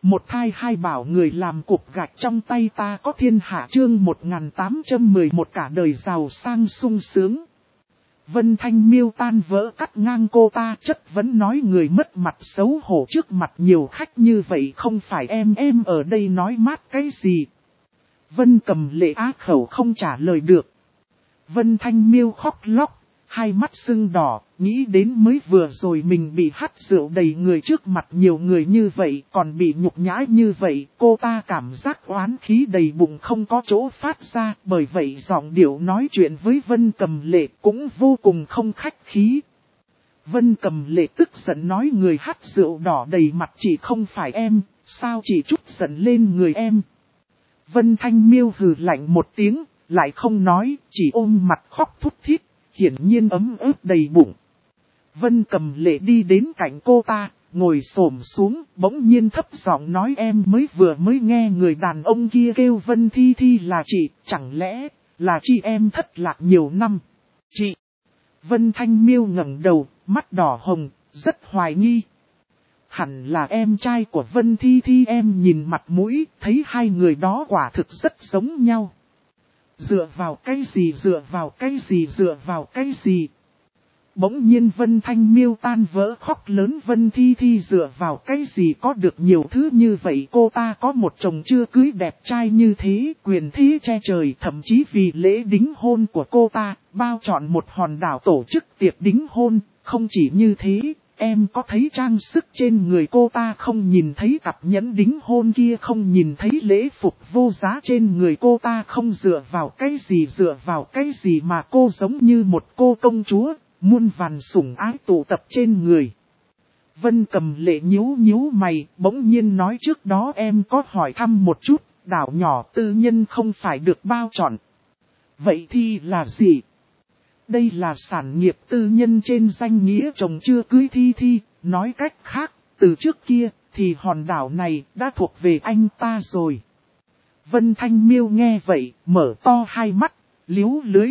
Một thai hai bảo người làm cục gạch trong tay ta có thiên hạ chương 1811 cả đời giàu sang sung sướng. Vân Thanh Miêu tan vỡ cắt ngang cô ta chất vấn nói người mất mặt xấu hổ trước mặt nhiều khách như vậy không phải em ở đây nói mát cái gì. Vân Cầm Lệ á khẩu không trả lời được. Vân Thanh Miêu khóc lóc, hai mắt sưng đỏ, nghĩ đến mới vừa rồi mình bị hắt rượu đầy người trước mặt nhiều người như vậy còn bị nhục nhã như vậy. Cô ta cảm giác oán khí đầy bụng không có chỗ phát ra, bởi vậy giọng điệu nói chuyện với Vân Cầm Lệ cũng vô cùng không khách khí. Vân Cầm Lệ tức giận nói người hắt rượu đỏ đầy mặt chỉ không phải em, sao chỉ chút giận lên người em. Vân Thanh Miêu hừ lạnh một tiếng, lại không nói, chỉ ôm mặt khóc thút thít, hiển nhiên ấm ức đầy bụng. Vân Cầm Lệ đi đến cạnh cô ta, ngồi xổm xuống, bỗng nhiên thấp giọng nói em vừa mới nghe người đàn ông kia kêu Vân Thi Thi là chị, chẳng lẽ là chị em thất lạc nhiều năm. Chị! Vân Thanh Miêu ngẩng đầu, mắt đỏ hồng, rất hoài nghi. Hẳn là em trai của Vân Thi Thi, em nhìn mặt mũi, thấy hai người đó quả thực rất giống nhau. Dựa vào cái gì, dựa vào cái gì, dựa vào cái gì. Bỗng nhiên Vân Thanh Miêu tan vỡ khóc lớn, Vân Thi Thi dựa vào cái gì có được nhiều thứ như vậy. Cô ta có một chồng chưa cưới đẹp trai như thế, quyền thế che trời, thậm chí vì lễ đính hôn của cô ta, bao trọn một hòn đảo tổ chức tiệc đính hôn. Không chỉ như thế, em có thấy trang sức trên người cô ta không, nhìn thấy cặp nhẫn đính hôn kia không, nhìn thấy lễ phục vô giá trên người cô ta không, dựa vào cái gì mà cô giống như một cô công chúa, muôn vàn sủng ái tụ tập trên người. Vân Cầm Lệ nhíu mày, bỗng nhiên nói trước đó em có hỏi thăm một chút, đảo nhỏ tư nhân không phải được bao trọn. Vậy thì là gì? Đây là sản nghiệp tư nhân trên danh nghĩa chồng chưa cưới Thi Thi, nói cách khác, từ trước kia, thì hòn đảo này đã thuộc về anh ta rồi. Vân Thanh Miêu nghe vậy, mở to hai mắt, liếu lưới.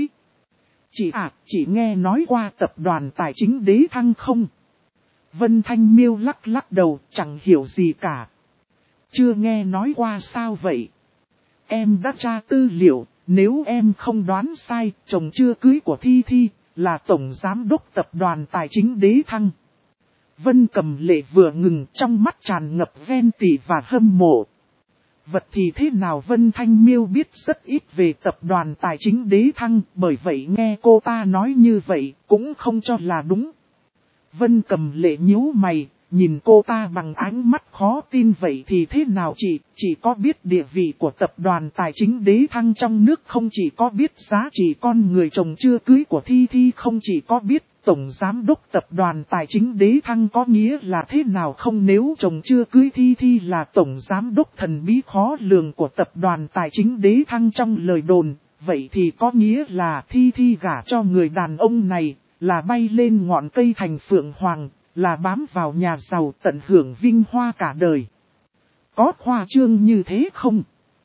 Chị nghe nói qua tập đoàn tài chính Đế Thăng không? Vân Thanh Miêu lắc đầu, chẳng hiểu gì cả. Chưa nghe nói qua sao vậy? Em đã tra tư liệu. Nếu em không đoán sai, chồng chưa cưới của Thi Thi là tổng giám đốc tập đoàn tài chính Đế Thăng. Vân Cầm Lệ vừa ngừng, trong mắt tràn ngập ghen tị và hâm mộ. Vật thì thế nào Vân Thanh Miêu biết rất ít về tập đoàn tài chính Đế Thăng, bởi vậy nghe cô ta nói như vậy cũng không cho là đúng. Vân Cầm Lệ nhíu mày, nhìn cô ta bằng ánh mắt khó tin. Vậy thì thế nào chị có biết địa vị của tập đoàn tài chính Đế Thăng trong nước không, chỉ có biết giá trị con người chồng chưa cưới của Thi Thi không, chỉ có biết tổng giám đốc tập đoàn tài chính Đế Thăng có nghĩa là thế nào không, nếu chồng chưa cưới Thi Thi là tổng giám đốc thần bí khó lường của tập đoàn tài chính Đế Thăng trong lời đồn, vậy thì có nghĩa là Thi Thi gả cho người đàn ông này, là bay lên ngọn cây thành phượng hoàng, là bám vào nhà giàu tận hưởng vinh hoa cả đời. Có khoa trương như thế không?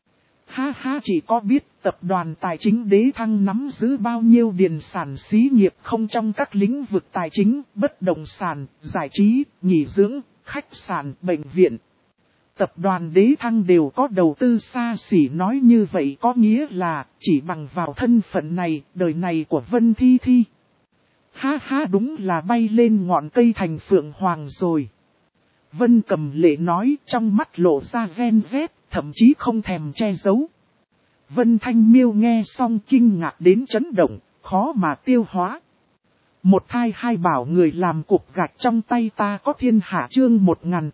Ha, chỉ có biết tập đoàn tài chính Đế Thăng nắm giữ bao nhiêu điền sản xí nghiệp không, trong các lĩnh vực tài chính, bất động sản, giải trí, nghỉ dưỡng, khách sạn, bệnh viện. Tập đoàn Đế Thăng đều có đầu tư xa xỉ, nói như vậy có nghĩa là chỉ bằng vào thân phận này, đời này của Vân Thi Thi. Ha, đúng là bay lên ngọn cây thành phượng hoàng rồi. Vân Cầm Lệ nói, trong mắt lộ ra ghen ghét, thậm chí không thèm che giấu. Vân Thanh Miêu nghe xong kinh ngạc đến chấn động, khó mà tiêu hóa. Một thai hai bảo người làm cục gạch trong tay ta có thiên hạ chương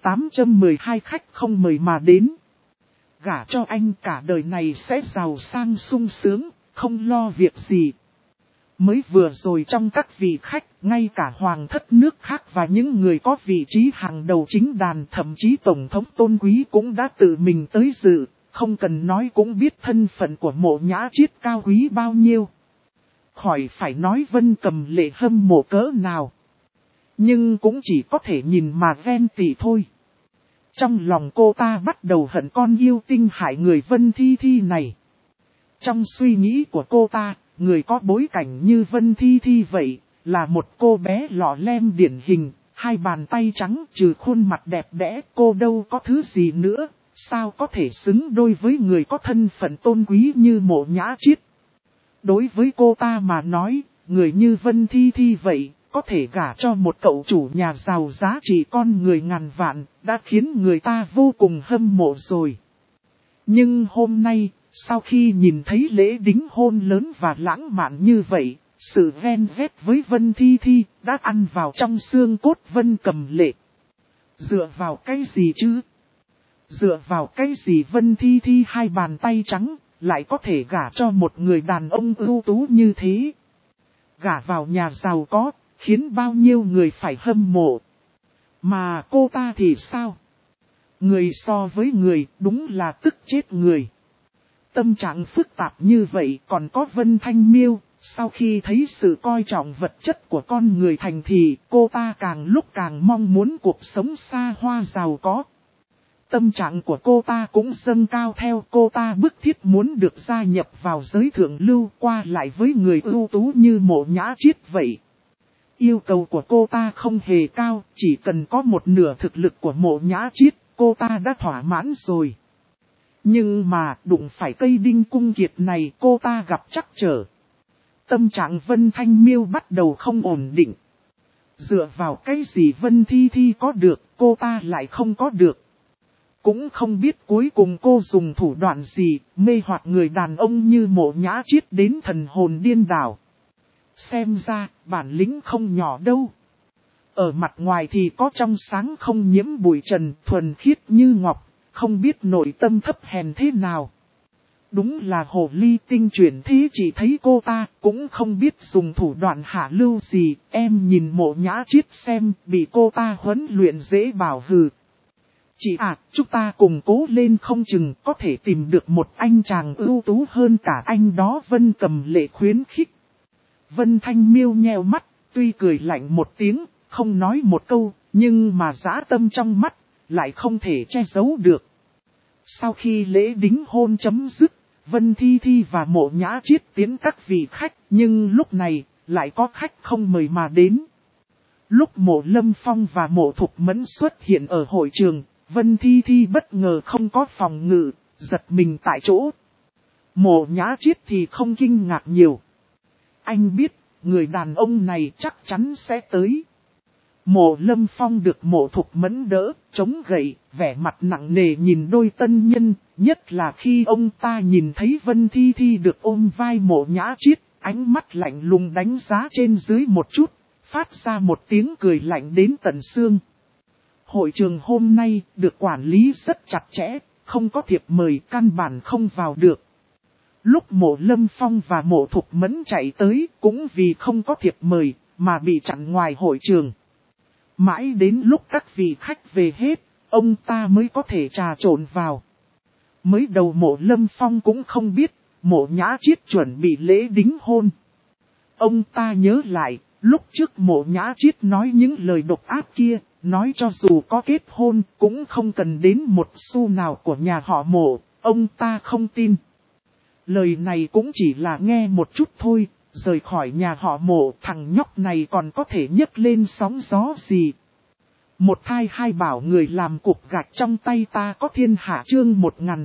1812 khách không mời mà đến. Gả cho anh cả đời này sẽ giàu sang sung sướng, không lo việc gì. Mới vừa rồi trong các vị khách, ngay cả hoàng thất nước khác và những người có vị trí hàng đầu chính đàn, thậm chí tổng thống tôn quý cũng đã tự mình tới dự, không cần nói cũng biết thân phận của Mộ Nhã Chiết cao quý bao nhiêu. Khỏi phải nói Vân Cầm Lệ hâm mộ cỡ nào. Nhưng cũng chỉ có thể nhìn mà ghen tị thôi. Trong lòng cô ta bắt đầu hận con yêu tinh hại người Vân Thi Thi này. Trong suy nghĩ của cô ta, người có bối cảnh như Vân Thi Thi vậy, là một cô bé lọ lem điển hình, hai bàn tay trắng trừ khuôn mặt đẹp đẽ cô đâu có thứ gì nữa, sao có thể xứng đôi với người có thân phận tôn quý như Mộ Nhã Chiết. Đối với cô ta mà nói, người như Vân Thi Thi vậy, có thể gả cho một cậu chủ nhà giàu giá trị con người ngàn vạn, đã khiến người ta vô cùng hâm mộ rồi. Nhưng hôm nay, sau khi nhìn thấy lễ đính hôn lớn và lãng mạn như vậy, sự ven vét với Vân Thi Thi đã ăn vào trong xương cốt Vân Cầm Lệ. Dựa vào cái gì chứ? Dựa vào cái gì Vân Thi Thi hai bàn tay trắng, lại có thể gả cho một người đàn ông ưu tú như thế? Gả vào nhà giàu có, khiến bao nhiêu người phải hâm mộ. Mà cô ta thì sao? Người so với người, đúng là tức chết người. Tâm trạng phức tạp như vậy còn có Vân Thanh Miêu, sau khi thấy sự coi trọng vật chất của con người thành thị, cô ta càng lúc càng mong muốn cuộc sống xa hoa giàu có. Tâm trạng của cô ta cũng dâng cao theo, cô ta bức thiết muốn được gia nhập vào giới thượng lưu qua lại với người ưu tú như Mộ Nhã Chiết vậy. Yêu cầu của cô ta không hề cao, chỉ cần có một nửa thực lực của Mộ Nhã Chiết, cô ta đã thỏa mãn rồi. Nhưng mà đụng phải cây đinh cung kiệt này cô ta gặp trắc trở. Tâm trạng Vân Thanh Miêu bắt đầu không ổn định. Dựa vào cái gì Vân Thi Thi có được, cô ta lại không có được. Cũng không biết cuối cùng cô dùng thủ đoạn gì, mê hoặc người đàn ông như Mộ Nhã Chiết đến thần hồn điên đảo. Xem ra, bản lĩnh không nhỏ đâu. Ở mặt ngoài thì có trong sáng không nhiễm bụi trần, thuần khiết như ngọc, không biết nội tâm thấp hèn thế nào. Đúng là hồ ly tinh chuyển thế, chỉ thấy cô ta cũng không biết dùng thủ đoạn hạ lưu gì, em nhìn Mộ Nhã Chiết xem, bị cô ta huấn luyện dễ bảo hừ. Chị chúng ta cùng cố lên không chừng có thể tìm được một anh chàng ưu tú hơn cả anh đó. Vân Cầm Lệ khuyến khích. Vân Thanh Miêu nheo mắt, tuy cười lạnh một tiếng, không nói một câu, nhưng mà dã tâm trong mắt, lại không thể che giấu được. Sau khi lễ đính hôn chấm dứt, Vân Thi Thi và Mộ Nhã Chiết tiến các vị khách, nhưng lúc này, lại có khách không mời mà đến. Lúc Mộ Lâm Phong và Mộ Thục Mẫn xuất hiện ở hội trường, Vân Thi Thi bất ngờ không có phòng ngự, giật mình tại chỗ. Mộ Nhã Chiết thì không kinh ngạc nhiều. Anh biết, người đàn ông này chắc chắn sẽ tới. Mộ Lâm Phong được Mộ Thục Mẫn đỡ, chống gậy, vẻ mặt nặng nề nhìn đôi tân nhân, nhất là khi ông ta nhìn thấy Vân Thi Thi được ôm vai Mộ Nhã Chiết, ánh mắt lạnh lùng đánh giá trên dưới một chút, phát ra một tiếng cười lạnh đến tận xương. Hội trường hôm nay được quản lý rất chặt chẽ, không có thiệp mời căn bản không vào được. Lúc Mộ Lâm Phong và Mộ Thục Mẫn chạy tới cũng vì không có thiệp mời mà bị chặn ngoài hội trường. Mãi đến lúc các vị khách về hết, ông ta mới có thể trà trộn vào. Mới đầu Mộ Lâm Phong cũng không biết, Mộ Nhã Chiết chuẩn bị lễ đính hôn. Ông ta nhớ lại, lúc trước Mộ Nhã Chiết nói những lời độc ác kia, nói cho dù có kết hôn cũng không cần đến một xu nào của nhà họ Mộ, ông ta không tin. Lời này cũng chỉ là nghe một chút thôi, rời khỏi nhà họ Mộ thằng nhóc này còn có thể nhấc lên sóng gió gì. Một thai hai bảo người làm cục gạch trong tay ta có thiên hạ. Chương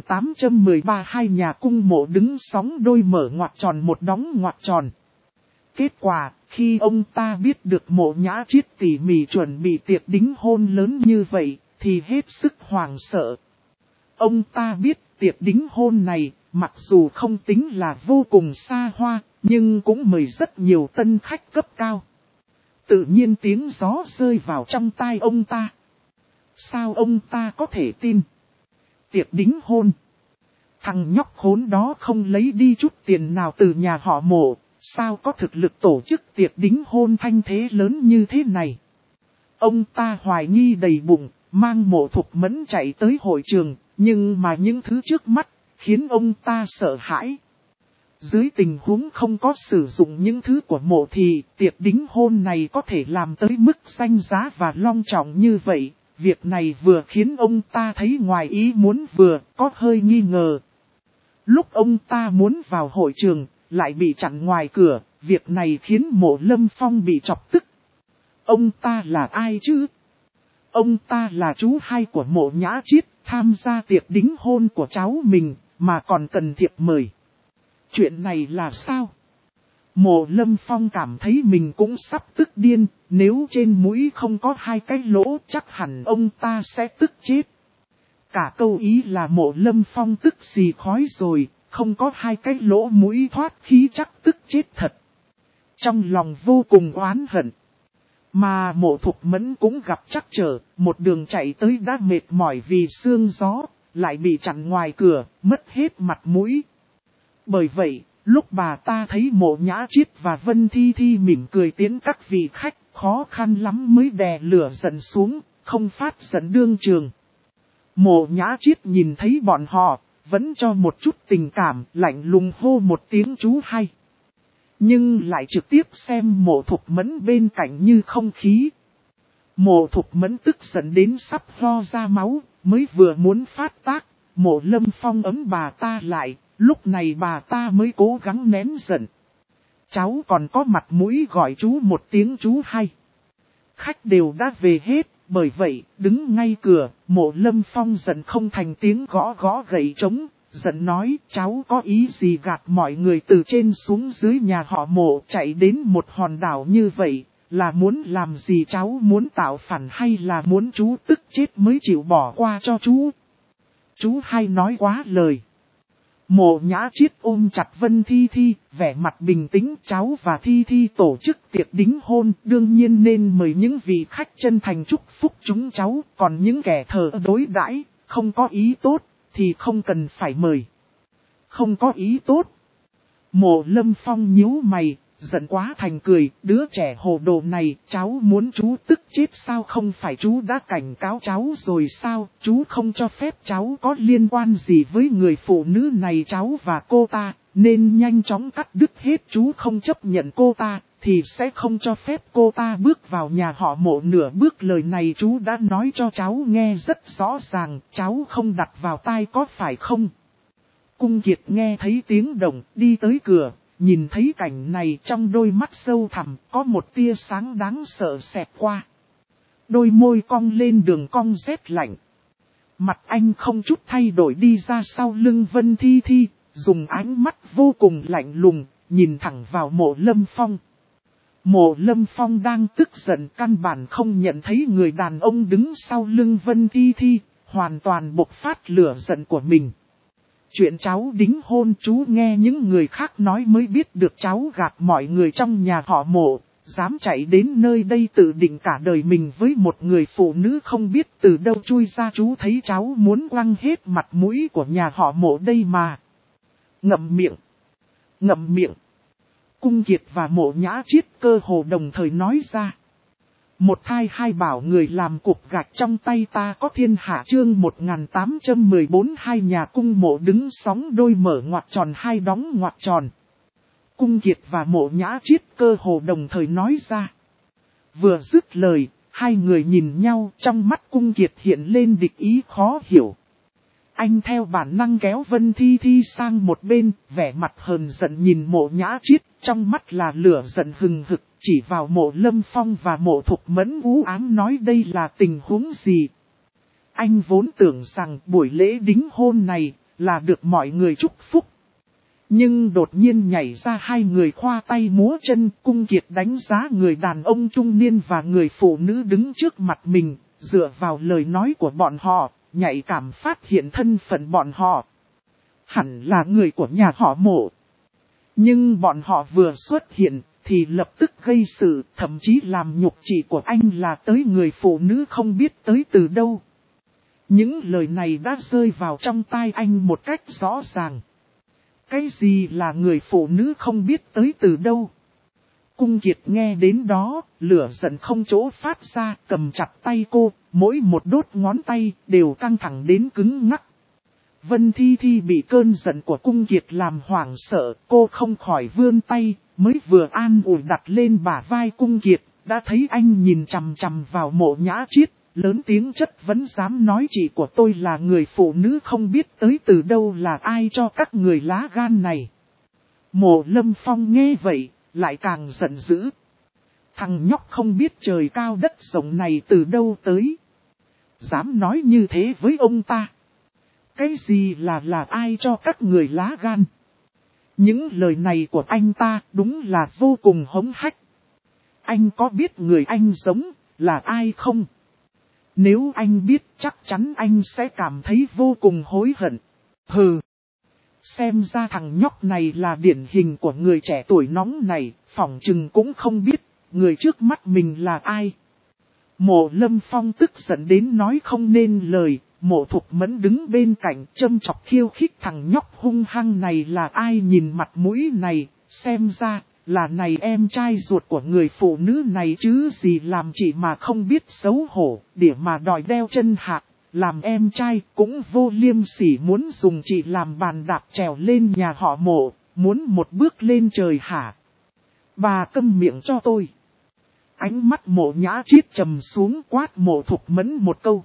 1813 hai nhà cung Mộ đứng sóng đôi mở ngoặc tròn một đóng ngoặc tròn. Kết quả, khi ông ta biết được Mộ Nhã Chiết tỉ mỉ chuẩn bị tiệc đính hôn lớn như vậy, thì hết sức hoảng sợ. Ông ta biết tiệc đính hôn này, mặc dù không tính là vô cùng xa hoa, nhưng cũng mời rất nhiều tân khách cấp cao. Tự nhiên tiếng gió rơi vào trong tai ông ta. Sao ông ta có thể tin? Tiệc đính hôn. Thằng nhóc khốn đó không lấy đi chút tiền nào từ nhà họ Mộ, sao có thực lực tổ chức tiệc đính hôn thanh thế lớn như thế này? Ông ta hoài nghi đầy bụng, mang Mộ Thục Mẫn chạy tới hội trường, nhưng mà những thứ trước mắt, khiến ông ta sợ hãi. Dưới tình huống không có sử dụng những thứ của Mộ thì tiệc đính hôn này có thể làm tới mức danh giá và long trọng như vậy. Việc này vừa khiến ông ta thấy ngoài ý muốn vừa có hơi nghi ngờ. Lúc ông ta muốn vào hội trường, lại bị chặn ngoài cửa, việc này khiến Mộ Lâm Phong bị chọc tức. Ông ta là ai chứ? Ông ta là chú hai của Mộ Nhã Chiết, tham gia tiệc đính hôn của cháu mình, mà còn cần thiệp mời. Chuyện này là sao? Mộ Lâm Phong cảm thấy mình cũng sắp tức điên, nếu trên mũi không có 2 cái lỗ chắc hẳn ông ta sẽ tức chết. Cả câu ý là Mộ Lâm Phong tức xì khói rồi, không có 2 cái lỗ mũi thoát khí chắc tức chết thật. Trong lòng vô cùng oán hận. Mà Mộ Thục Mẫn cũng gặp trắc trở, một đường chạy tới đã mệt mỏi vì sương gió, lại bị chặn ngoài cửa, mất hết mặt mũi. Bởi vậy, lúc bà ta thấy Mộ Nhã Chiết và Vân Thi Thi mỉm cười tiễn các vị khách, khó khăn lắm mới đè lửa giận xuống, không phát giận đương trường. Mộ Nhã Chiết nhìn thấy bọn họ, vẫn cho một chút tình cảm, lạnh lùng hô một tiếng chú hay. Nhưng lại trực tiếp xem Mộ Thục Mẫn bên cạnh như không khí. Mộ Thục Mẫn tức giận đến sắp ho ra máu, mới vừa muốn phát tác, Mộ Lâm Phong ấm bà ta lại, lúc này bà ta mới cố gắng nén giận. Cháu còn có mặt mũi gọi chú một tiếng chú hay. Khách đều đã về hết, bởi vậy, đứng ngay cửa, Mộ Lâm Phong giận không thành tiếng gõ gõ gậy trống. Giận nói, cháu có ý gì gạt mọi người từ trên xuống dưới nhà họ Mộ chạy đến một hòn đảo như vậy, là muốn làm gì? Cháu muốn tạo phản hay là muốn chú tức chết mới chịu bỏ qua cho chú? Chú hay nói quá lời. Mộ Nhã Chiết ôm chặt Vân Thi Thi, vẻ mặt bình tĩnh. Cháu và Thi Thi tổ chức tiệc đính hôn, đương nhiên nên mời những vị khách chân thành chúc phúc chúng cháu, còn những kẻ thờ đối đãi, không có ý tốt thì không cần phải mời. Không có ý tốt. Mộ Lâm Phong nhíu mày, giận quá thành cười, đứa trẻ hồ đồ này, cháu muốn chú tức chết sao? Không phải chú đã cảnh cáo cháu rồi sao? Chú không cho phép cháu có liên quan gì với người phụ nữ này, cháu và cô ta, nên nhanh chóng cắt đứt hết. Chú không chấp nhận cô ta, thì sẽ không cho phép cô ta bước vào nhà họ Mộ nửa bước. Lời này chú đã nói cho cháu nghe rất rõ ràng, cháu không đặt vào tai có phải không? Cung Kiệt nghe thấy tiếng động, đi tới cửa, nhìn thấy cảnh này trong đôi mắt sâu thẳm, có một tia sáng đáng sợ xẹt qua. Đôi môi cong lên đường cong rét lạnh. Mặt anh không chút thay đổi đi ra sau lưng Vân Thi Thi, dùng ánh mắt vô cùng lạnh lùng, nhìn thẳng vào Mộ Lâm Phong. Mộ Lâm Phong đang tức giận, căn bản không nhận thấy người đàn ông đứng sau lưng Vân Thi Thi, hoàn toàn bộc phát lửa giận của mình. Chuyện cháu đính hôn chú nghe những người khác nói mới biết được, cháu gạt mọi người trong nhà họ Mộ, dám chạy đến nơi đây tự định cả đời mình với một người phụ nữ không biết từ đâu chui ra. Chú thấy cháu muốn quăng hết mặt mũi của nhà họ Mộ đây mà. Ngậm miệng. Ngậm miệng. Cung Kiệt và Mộ Nhã Chiết cơ hồ đồng thời nói ra. Một thai hai bảo người làm cục gạch trong tay ta có thiên hạ. Chương 1814. Hai nhà cung Mộ đứng sóng đôi mở ngoặc tròn hai đóng ngoặc tròn. Cung Kiệt và Mộ Nhã Chiết cơ hồ đồng thời nói ra. Vừa dứt lời, hai người nhìn nhau, trong mắt Cung Kiệt hiện lên địch ý khó hiểu. Anh theo bản năng kéo Vân Thi Thi sang một bên, vẻ mặt hờn giận nhìn Mộ Nhã Chiết, trong mắt là lửa giận hừng hực, chỉ vào Mộ Lâm Phong và Mộ Thục Mẫn u ám nói đây là tình huống gì. Anh vốn tưởng rằng buổi lễ đính hôn này là được mọi người chúc phúc. Nhưng đột nhiên nhảy ra hai người khoa tay múa chân. Cung Kiệt đánh giá người đàn ông trung niên và người phụ nữ đứng trước mặt mình, dựa vào lời nói của bọn họ, nhạy cảm phát hiện thân phận bọn họ. Hẳn là người của nhà họ Mộ. Nhưng bọn họ vừa xuất hiện thì lập tức gây sự, thậm chí làm nhục chỉ của anh là tới người phụ nữ không biết tới từ đâu. Những lời này đã rơi vào trong tai anh một cách rõ ràng. Cái gì là người phụ nữ không biết tới từ đâu? Cung Kiệt nghe đến đó, lửa giận không chỗ phát ra, cầm chặt tay cô, mỗi một đốt ngón tay đều căng thẳng đến cứng ngắc. Vân Thi Thi bị cơn giận của Cung Kiệt làm hoảng sợ, cô không khỏi vươn tay, mới vừa an ủi đặt lên bả vai Cung Kiệt, đã thấy anh nhìn chằm chằm vào Mộ Nhã Chiết, lớn tiếng chất vấn dám nói chị của tôi là người phụ nữ không biết tới từ đâu, là ai cho các người lá gan này. Mộ Lâm Phong nghe vậy, lại càng giận dữ. Thằng nhóc không biết trời cao đất rộng này từ đâu tới. Dám nói như thế với ông ta. Cái gì là ai cho các người lá gan? Những lời này của anh ta đúng là vô cùng hống hách. Anh có biết người anh giống là ai không? Nếu anh biết chắc chắn anh sẽ cảm thấy vô cùng hối hận. Hừ. Xem ra thằng nhóc này là điển hình của người trẻ tuổi nóng này, phỏng chừng cũng không biết người trước mắt mình là ai. Mộ Lâm Phong tức giận đến nói không nên lời. Mộ Thục Mẫn đứng bên cạnh châm chọc khiêu khích thằng nhóc hung hăng này là ai, nhìn mặt mũi này, xem ra là này em trai ruột của người phụ nữ này chứ gì, làm chị mà không biết xấu hổ, để mà đòi đeo chân hạc, làm em trai cũng vô liêm sỉ, muốn dùng chị làm bàn đạp trèo lên nhà họ Mộ, muốn một bước lên trời hả? Bà câm miệng cho tôi. Ánh mắt Mộ Nhã Triết trầm xuống quát Mộ Thục Mẫn một câu.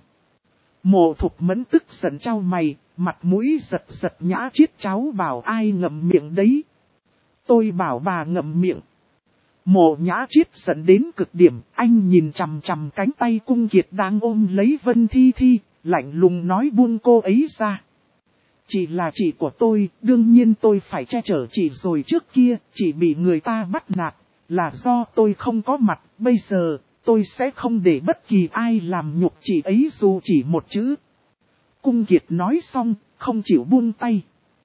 Mộ Thục Mẫn tức giận chau mày, mặt mũi giật giật. Nhã Triết cháu bảo ai ngậm miệng đấy? Tôi bảo bà ngậm miệng. Mộ Nhã Triết giận đến cực điểm, anh nhìn chằm chằm cánh tay Cung Kiệt đang ôm lấy Vân Thi Thi, lạnh lùng nói buông cô ấy ra. Chị là chị của tôi, đương nhiên tôi phải che chở chị rồi, trước kia, chị bị người ta bắt nạt, là do tôi không có mặt, bây giờ, tôi sẽ không để bất kỳ ai làm nhục chị ấy dù chỉ một chữ. Cung Kiệt nói xong, không chịu buông tay.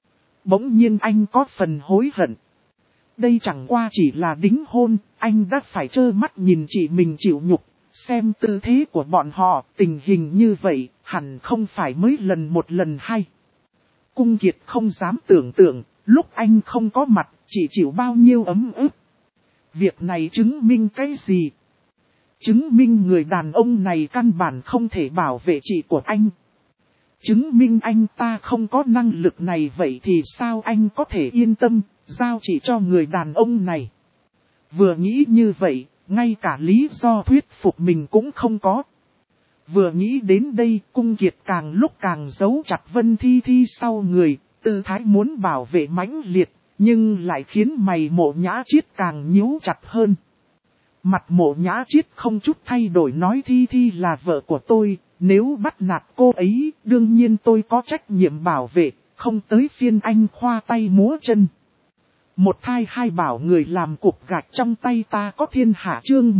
Bỗng nhiên anh có phần hối hận. Đây chẳng qua chỉ là đính hôn, anh đã phải trơ mắt nhìn chị mình chịu nhục. Xem tư thế của bọn họ, tình hình như vậy, hẳn không phải mới lần một lần hai. Cung Kiệt không dám tưởng tượng, lúc anh không có mặt, chị chịu bao nhiêu ấm ức. Việc này chứng minh cái gì? Chứng minh người đàn ông này căn bản không thể bảo vệ chị của anh. Chứng minh anh ta không có năng lực này, vậy thì sao anh có thể yên tâm, giao chị cho người đàn ông này? Vừa nghĩ như vậy, ngay cả lý do thuyết phục mình cũng không có. Vừa nghĩ đến đây, Cung Kiệt càng lúc càng giấu chặt Vân Thi Thi sau người, tư thái muốn bảo vệ mãnh liệt, nhưng lại khiến mày Mộ Nhã Triết càng nhíu chặt hơn. Mặt Mộ Nhã Triết không chút thay đổi nói Thi Thi là vợ của tôi, nếu bắt nạt cô ấy, đương nhiên tôi có trách nhiệm bảo vệ, không tới phiên anh khoa tay múa chân. Một thai hai bảo người làm cục gạch trong tay ta có thiên hạ, chương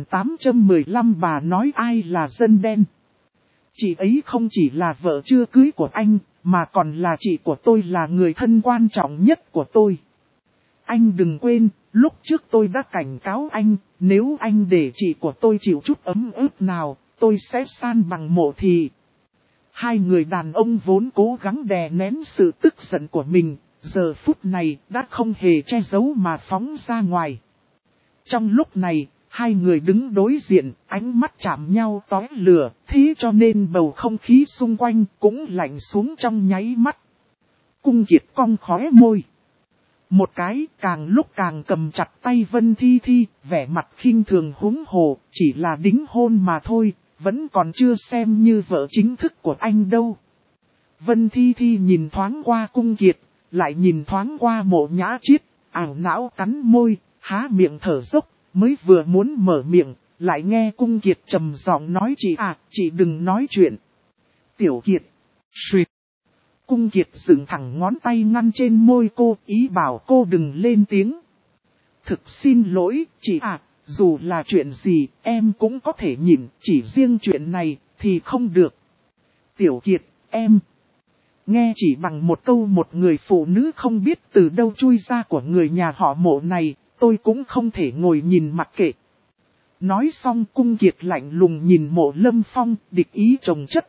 1815. Bà nói ai là dân đen? Chị ấy không chỉ là vợ chưa cưới của anh, mà còn là chị của tôi, là người thân quan trọng nhất của tôi. Anh đừng quên, lúc trước tôi đã cảnh cáo anh, nếu anh để chị của tôi chịu chút ấm ức nào, tôi sẽ san bằng Mộ Thị. Hai người đàn ông vốn cố gắng đè nén sự tức giận của mình, giờ phút này đã không hề che giấu mà phóng ra ngoài. Trong lúc này, hai người đứng đối diện, ánh mắt chạm nhau tóe lửa, thế cho nên bầu không khí xung quanh cũng lạnh xuống trong nháy mắt. Cung Kiệt cong khóe môi. Một cái càng lúc càng cầm chặt tay Vân Thi Thi, vẻ mặt khinh thường húng hồ, chỉ là đính hôn mà thôi, vẫn còn chưa xem như vợ chính thức của anh đâu. Vân Thi Thi nhìn thoáng qua Cung Kiệt, lại nhìn thoáng qua Mộ Nhã Triết, ảo não cắn môi, há miệng thở dốc, mới vừa muốn mở miệng, lại nghe Cung Kiệt trầm giọng nói chị đừng nói chuyện. Tiểu Kiệt, suýt. Cung Kiệt dựng thẳng ngón tay ngăn trên môi cô, ý bảo cô đừng lên tiếng. Thực xin lỗi, chị dù là chuyện gì, em cũng có thể nhịn, chỉ riêng chuyện này, thì không được. Tiểu Kiệt, em. Nghe chỉ bằng một câu một người phụ nữ không biết từ đâu chui ra của người nhà họ Mộ này, tôi cũng không thể ngồi nhìn mặc kệ. Nói xong Cung Kiệt lạnh lùng nhìn Mộ Lâm Phong, địch ý chồng chất.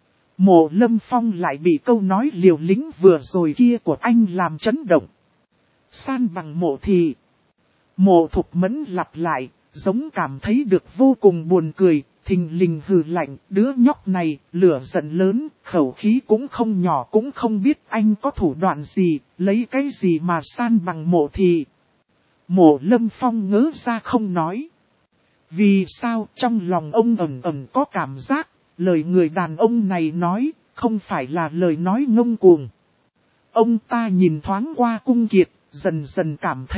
Mộ Lâm Phong lại bị câu nói liều lĩnh vừa rồi kia của anh làm chấn động. San bằng Mộ Thị. Mộ Thục Mẫn lặp lại, giống cảm thấy được vô cùng buồn cười, thình lình hừ lạnh, đứa nhóc này, lửa giận lớn, khẩu khí cũng không nhỏ, cũng không biết anh có thủ đoạn gì, lấy cái gì mà san bằng Mộ Thị. Mộ Lâm Phong ngớ ra không nói. Vì sao trong lòng ông ẩn ẩn có cảm giác, lời người đàn ông này nói, không phải là lời nói ngông cuồng. Ông ta nhìn thoáng qua Cung Kiệt, dần dần cảm thấy,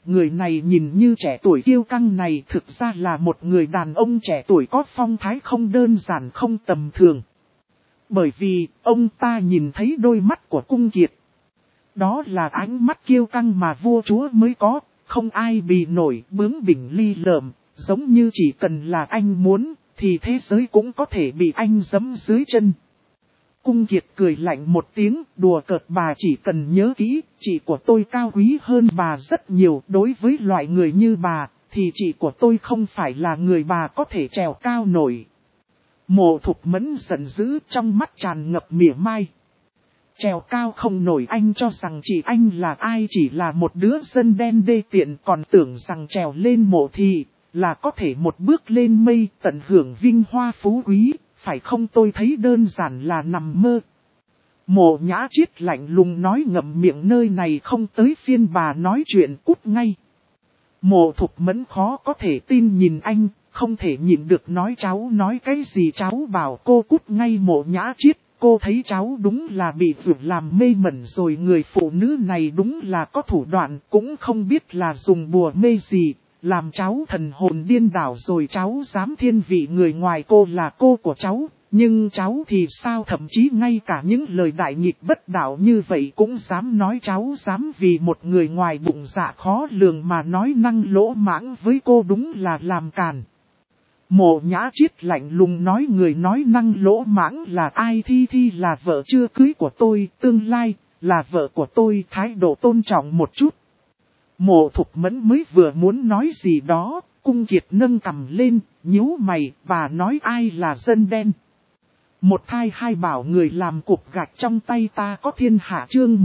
người này nhìn như trẻ tuổi kiêu căng này thực ra là một người đàn ông trẻ tuổi có phong thái không đơn giản không tầm thường. Bởi vì, ông ta nhìn thấy đôi mắt của Cung Kiệt. Đó là ánh mắt kiêu căng mà vua chúa mới có, không ai bì nổi, bướng bỉnh ly lợm, giống như chỉ cần là anh muốn, thì thế giới cũng có thể bị anh giẫm dưới chân. Cung Kiệt cười lạnh một tiếng, đùa cợt bà chỉ cần nhớ kỹ, chị của tôi cao quý hơn bà rất nhiều. Đối với loại người như bà, thì chị của tôi không phải là người bà có thể trèo cao nổi. Mộ Thục Mẫn giận dữ, trong mắt tràn ngập mỉa mai. Trèo cao không nổi, anh cho rằng chị anh là ai, chỉ là một đứa dân đen đê tiện, còn tưởng rằng trèo lên mộ thì là có thể một bước lên mây tận hưởng vinh hoa phú quý, phải không? Tôi thấy đơn giản là nằm mơ. Mộ Nhã Chiết lạnh lùng nói, ngậm miệng, nơi này không tới phiên bà nói chuyện, cút ngay. Mộ Thục Mẫn khó có thể tin nhìn anh, không thể nhịn được nói, cháu nói cái gì? Cháu bảo cô cút ngay. Mộ Nhã Chiết, cô thấy cháu đúng là bị vượt làm mê mẩn rồi, người phụ nữ này đúng là có thủ đoạn, cũng không biết là dùng bùa mê gì, làm cháu thần hồn điên đảo rồi. Cháu dám thiên vị người ngoài cô là cô của cháu, nhưng cháu thì sao? Thậm chí ngay cả những lời đại nghịch bất đạo như vậy cũng dám nói. Cháu dám vì một người ngoài bụng dạ khó lường mà nói năng lỗ mãng với cô, đúng là làm càn. Mộ Nhã Chiết lạnh lùng nói, người nói năng lỗ mãng là ai? Thi là vợ chưa cưới của tôi, tương lai là vợ của tôi, thái độ tôn trọng một chút. Mộ Thục Mẫn mới vừa muốn nói gì đó, Cung Kiệt nâng cằm lên, nhíu mày, bà nói ai là dân đen? Một thai hai bảo người làm cục gạch trong tay ta có thiên hạ. Chương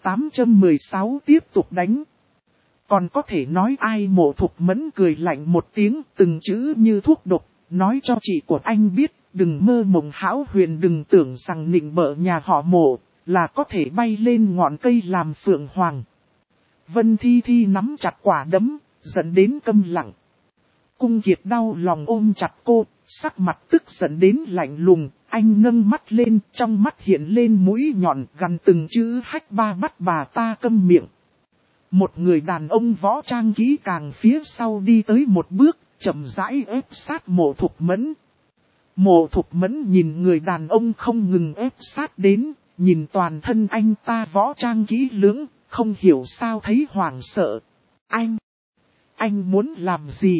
1816 tiếp tục đánh. Còn có thể nói ai? Mộ Thục Mẫn cười lạnh một tiếng, từng chữ như thuốc độc, nói cho chị của anh biết, đừng mơ mộng hão huyền, đừng tưởng rằng nịnh bợ nhà họ Mộ là có thể bay lên ngọn cây làm phượng hoàng. Vân Thi nắm chặt quả đấm, giận đến câm lặng. Cung Kiệt đau lòng ôm chặt cô, sắc mặt tức giận đến lạnh lùng, anh nâng mắt lên, trong mắt hiện lên mũi nhọn, gằn từng chữ hách ba, bắt bà ta câm miệng. Một người đàn ông võ trang kỹ càng phía sau đi tới một bước, chậm rãi ép sát Mộ Thục Mẫn. Mộ Thục Mẫn nhìn người đàn ông không ngừng ép sát đến, nhìn toàn thân anh ta võ trang kỹ lưỡng, không hiểu sao thấy hoảng sợ. Anh muốn làm gì?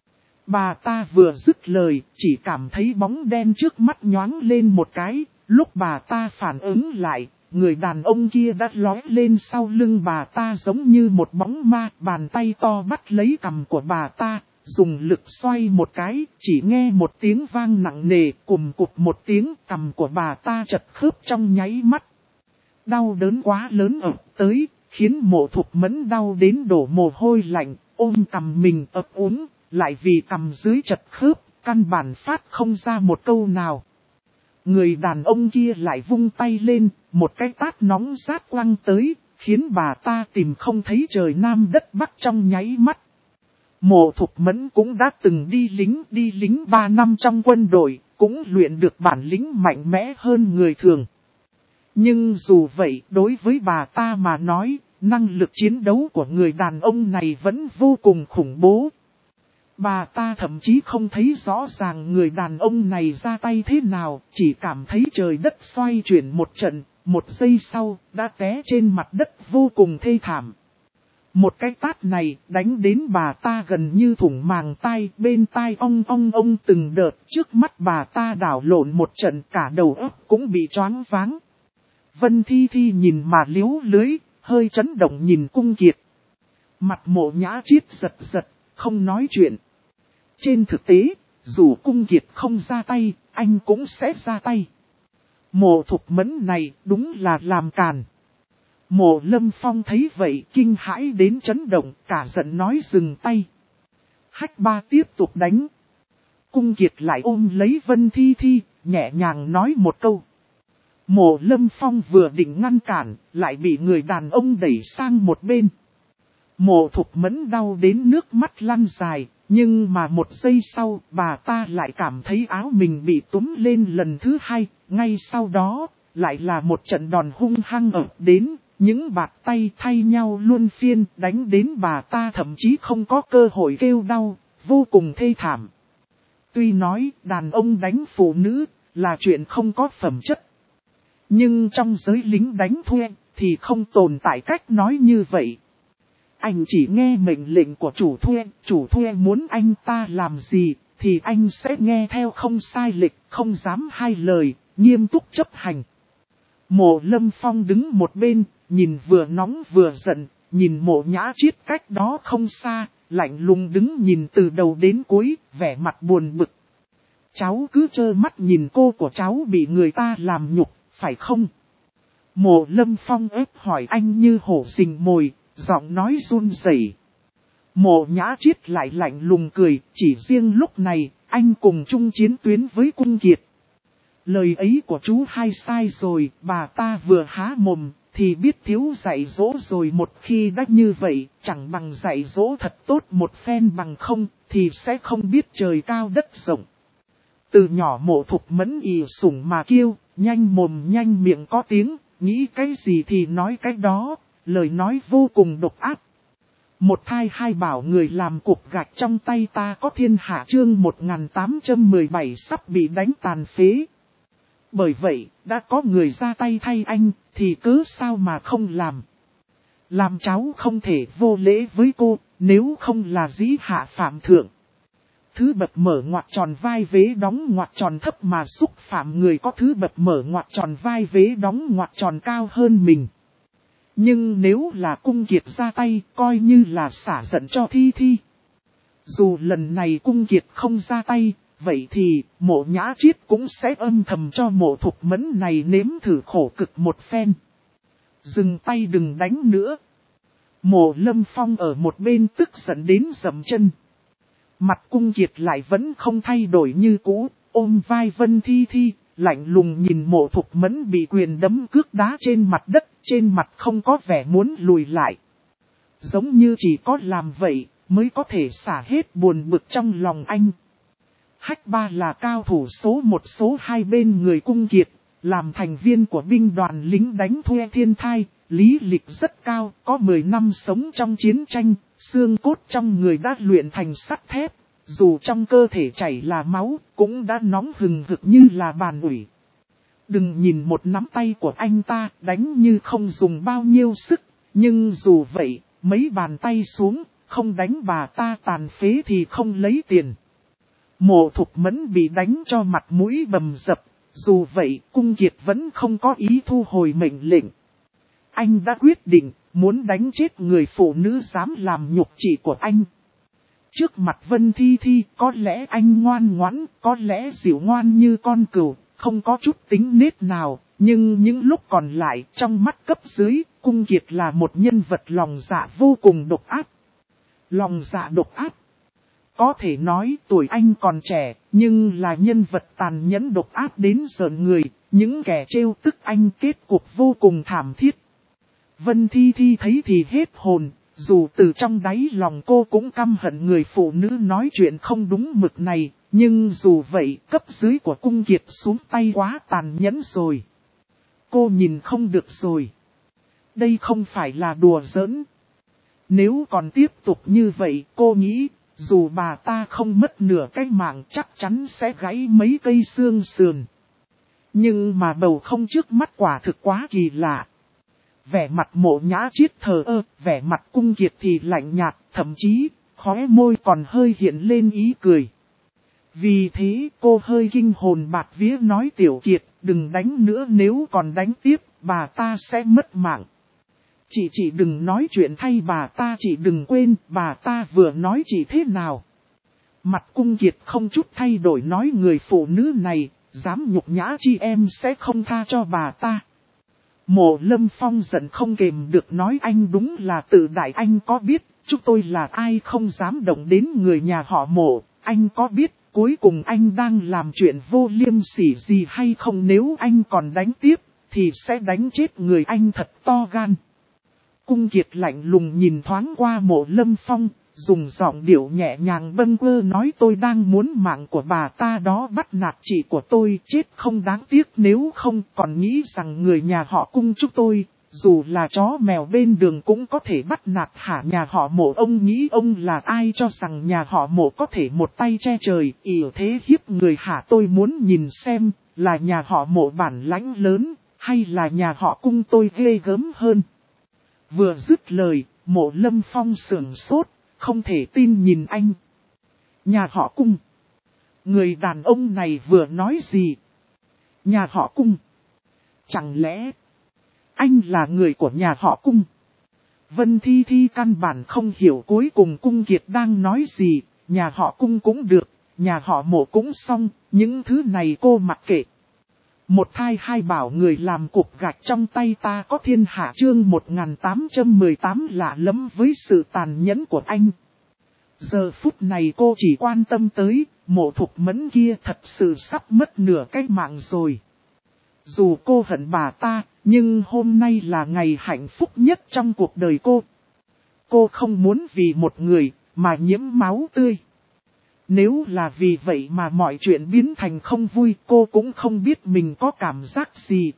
Bà ta vừa dứt lời, chỉ cảm thấy bóng đen trước mắt nhoáng lên một cái, lúc bà ta phản ứng lại, người đàn ông kia đã lói lên sau lưng bà ta giống như một bóng ma, bàn tay to bắt lấy cằm của bà ta, dùng lực xoay một cái, chỉ nghe một tiếng vang nặng nề, cùm cụp một tiếng, cằm của bà ta chật khớp trong nháy mắt. Đau đớn quá lớn ập tới, khiến Mộ Thục Mẫn đau đến đổ mồ hôi lạnh, ôm cằm mình ấp úng, lại vì cằm dưới chật khớp, căn bản phát không ra một câu nào. Người đàn ông kia lại vung tay lên, một cái tát nóng rát quăng tới, khiến bà ta tìm không thấy trời nam đất bắc trong nháy mắt. Mộ Thục Mẫn cũng đã từng đi lính 3 năm trong quân đội, cũng luyện được bản lĩnh mạnh mẽ hơn người thường. Nhưng dù vậy, đối với bà ta mà nói, năng lực chiến đấu của người đàn ông này vẫn vô cùng khủng bố. Bà ta thậm chí không thấy rõ ràng người đàn ông này ra tay thế nào, chỉ cảm thấy trời đất xoay chuyển một trận, một giây sau, đã té trên mặt đất vô cùng thê thảm. Một cái tát này đánh đến bà ta gần như thủng màng tai, bên tai ong từng đợt, trước mắt bà ta đảo lộn một trận, cả đầu óc cũng bị choáng váng. Vân Thi nhìn mà liếu lưới, hơi chấn động nhìn Cung Kiệt. Mặt Mộ Nhã Chiết giật, không nói chuyện. Trên thực tế, dù Cung Kiệt không ra tay, anh cũng sẽ ra tay. Mộ Thục Mẫn này đúng là làm càn. Mộ Lâm Phong thấy vậy kinh hãi đến chấn động, cả giận nói dừng tay. Hách ba tiếp tục đánh. Cung Kiệt lại ôm lấy Vân Thi, nhẹ nhàng nói một câu. Mộ Lâm Phong vừa định ngăn cản, lại bị người đàn ông đẩy sang một bên. Mộ Thục Mẫn đau đến nước mắt lăn dài, nhưng mà một giây sau, bà ta lại cảm thấy áo mình bị túm lên lần thứ hai, ngay sau đó, lại là một trận đòn hung hăng ập đến, Những bạt tay thay nhau luôn phiên đánh đến bà ta thậm chí không có cơ hội kêu đau, vô cùng thê thảm. Tuy nói đàn ông đánh phụ nữ là chuyện không có phẩm chất. Nhưng trong giới lính đánh thuê thì không tồn tại cách nói như vậy. Anh chỉ nghe mệnh lệnh của chủ thuê muốn anh ta làm gì thì anh sẽ nghe theo không sai lệch, không dám hai lời, nghiêm túc chấp hành. Mộ Lâm Phong đứng một bên, nhìn vừa nóng vừa giận, nhìn Mộ Nhã Chiết cách đó không xa, lạnh lùng đứng nhìn từ đầu đến cuối, vẻ mặt buồn bực. Cháu cứ trơ mắt nhìn cô của cháu bị người ta làm nhục, phải không? Mộ Lâm Phong ép hỏi anh như hổ rình mồi, giọng nói run rẩy. Mộ Nhã Chiết lại lạnh lùng cười, chỉ riêng lúc này, anh cùng chung chiến tuyến với Cung Kiệt. Lời ấy của chú hai sai rồi, bà ta vừa há mồm, thì biết thiếu dạy dỗ rồi, một khi đã như vậy, chẳng bằng dạy dỗ thật tốt một phen, bằng không, thì sẽ không biết trời cao đất rộng. Từ nhỏ Mộ Thục Mẫn ì sủng mà kêu, nhanh mồm nhanh miệng có tiếng, nghĩ cái gì thì nói cái đó, lời nói vô cùng độc ác. Một thai hai bảo người làm cục gạch trong tay ta có thiên hạ, chương 1817 sắp bị đánh tàn phế. Bởi vậy, đã có người ra tay thay anh, thì cớ sao mà không làm. Làm cháu không thể vô lễ với cô, nếu không là dĩ hạ phạm thượng. Thứ bậc mở ngoặc tròn vai vế đóng ngoặc tròn thấp mà xúc phạm người có thứ bậc mở ngoặc tròn vai vế đóng ngoặc tròn cao hơn mình. Nhưng nếu là Cung Kiệt ra tay, coi như là xả giận cho Thi Thi. Dù lần này Cung Kiệt không ra tay, vậy thì Mộ Nhã Chiết cũng sẽ âm thầm cho Mộ Thục Mẫn này nếm thử khổ cực một phen. Dừng tay đừng đánh nữa. Mộ Lâm Phong ở một bên tức giận đến dậm chân. Mặt Cung Kiệt lại vẫn không thay đổi như cũ, ôm vai Vân Thi Thi, lạnh lùng nhìn Mộ Thục Mẫn bị quyền đấm cước đá trên mặt đất, trên mặt không có vẻ muốn lùi lại. Giống như chỉ có làm vậy, mới có thể xả hết buồn bực trong lòng anh. Hách Ba là cao thủ số 1 số 2 bên người Cung Kiệt, làm thành viên của binh đoàn lính đánh thuê Thiên Thai, lý lịch rất cao, có 10 năm sống trong chiến tranh, xương cốt trong người đã luyện thành sắt thép, dù trong cơ thể chảy là máu, cũng đã nóng hừng hực như là bàn ủi. Đừng nhìn một nắm tay của anh ta đánh như không dùng bao nhiêu sức, nhưng dù vậy, mấy bàn tay xuống, không đánh bà ta tàn phế thì không lấy tiền. Mộ Thục Mẫn bị đánh cho mặt mũi bầm dập, dù vậy Cung Kiệt vẫn không có ý thu hồi mệnh lệnh. Anh đã quyết định, muốn đánh chết người phụ nữ dám làm nhục chị của anh. Trước mặt Vân Thi Thi, có lẽ anh ngoan ngoãn, có lẽ dịu ngoan như con cừu, không có chút tính nết nào, nhưng những lúc còn lại, trong mắt cấp dưới, Cung Kiệt là một nhân vật lòng dạ vô cùng độc ác. Lòng dạ độc ác. Có thể nói tuổi anh còn trẻ, nhưng là nhân vật tàn nhẫn độc ác đến giận người, những kẻ trêu tức anh kết cục vô cùng thảm thiết. Vân Thi Thi thấy thì hết hồn, dù từ trong đáy lòng cô cũng căm hận người phụ nữ nói chuyện không đúng mực này, nhưng dù vậy cấp dưới của Cung Kiệt xuống tay quá tàn nhẫn rồi. Cô nhìn không được rồi. Đây không phải là đùa giỡn. Nếu còn tiếp tục như vậy cô nghĩ, dù bà ta không mất nửa cái mạng chắc chắn sẽ gãy mấy cây xương sườn. Nhưng mà bầu không trước mắt quả thực quá kỳ lạ. Vẻ mặt Mộ Nhã Chiết thờ ơ, vẻ mặt Cung Kiệt thì lạnh nhạt, thậm chí, khóe môi còn hơi hiện lên ý cười. Vì thế cô hơi kinh hồn bạt vía nói Tiểu Kiệt, đừng đánh nữa, nếu còn đánh tiếp, bà ta sẽ mất mạng. Chị đừng nói chuyện thay bà ta, chị đừng quên, bà ta vừa nói chị thế nào. Mặt Cung Kiệt không chút thay đổi nói người phụ nữ này, dám nhục nhã chị em sẽ không tha cho bà ta. Mộ Lâm Phong giận không kềm được nói anh đúng là tự đại, anh có biết, chúng tôi là ai không dám động đến người nhà họ Mộ, anh có biết, cuối cùng anh đang làm chuyện vô liêm sỉ gì hay không, nếu anh còn đánh tiếp, thì sẽ đánh chết người anh thật to gan. Cung Kiệt lạnh lùng nhìn thoáng qua Mộ Lâm Phong, dùng giọng điệu nhẹ nhàng bâng quơ nói tôi đang muốn mạng của bà ta đó bắt nạt chị của tôi chết không đáng tiếc, nếu không còn nghĩ rằng người nhà họ Cung chúng tôi Dù là chó mèo bên đường cũng có thể bắt nạt hả nhà họ Mộ, ông nghĩ ông là ai cho rằng nhà họ Mộ có thể một tay che trời, ỷ thế hiếp người hả? Tôi muốn nhìn xem, là nhà họ Mộ bản lãnh lớn, hay là nhà họ Cung tôi ghê gớm hơn. Vừa dứt lời, Mộ Lâm Phong sửng sốt, không thể tin nhìn anh. Nhà họ Cung. Người đàn ông này vừa nói gì? Nhà họ Cung. Chẳng lẽ anh là người của nhà họ Cung? Vân Thi Thi căn bản không hiểu cuối cùng Cung Kiệt đang nói gì. Nhà họ Cung cũng được, nhà họ Mộ cũng xong, những thứ này cô mặc kệ. Một thai hai bảo người làm cục gạch trong tay ta có thiên hạ, chương 1818 lạ lẫm với sự tàn nhẫn của anh. Giờ phút này cô chỉ quan tâm tới, Mộ Thục Mẫn kia thật sự sắp mất nửa cái mạng rồi. Dù cô hận bà ta, nhưng hôm nay là ngày hạnh phúc nhất trong cuộc đời cô. Cô không muốn vì một người mà nhiễm máu tươi. Nếu là vì vậy mà mọi chuyện biến thành không vui, cô cũng không biết mình có cảm giác gì.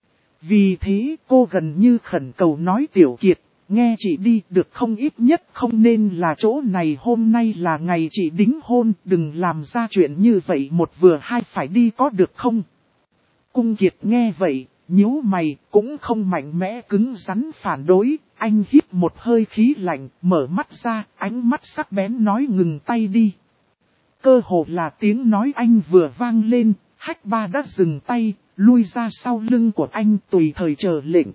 Vì thế cô gần như khẩn cầu nói Tiểu Kiệt, nghe chị đi được không, ít nhất không nên là chỗ này, hôm nay là ngày chị đính hôn, đừng làm ra chuyện như vậy một vừa hai phải đi có được không? Cung Kiệt nghe vậy, nhíu mày, cũng không mạnh mẽ cứng rắn phản đối, anh hít một hơi khí lạnh, mở mắt ra, ánh mắt sắc bén nói ngừng tay đi. Cơ hồ là tiếng nói anh vừa vang lên, Hách Ba đã dừng tay, lui ra sau lưng của anh tùy thời chờ lệnh.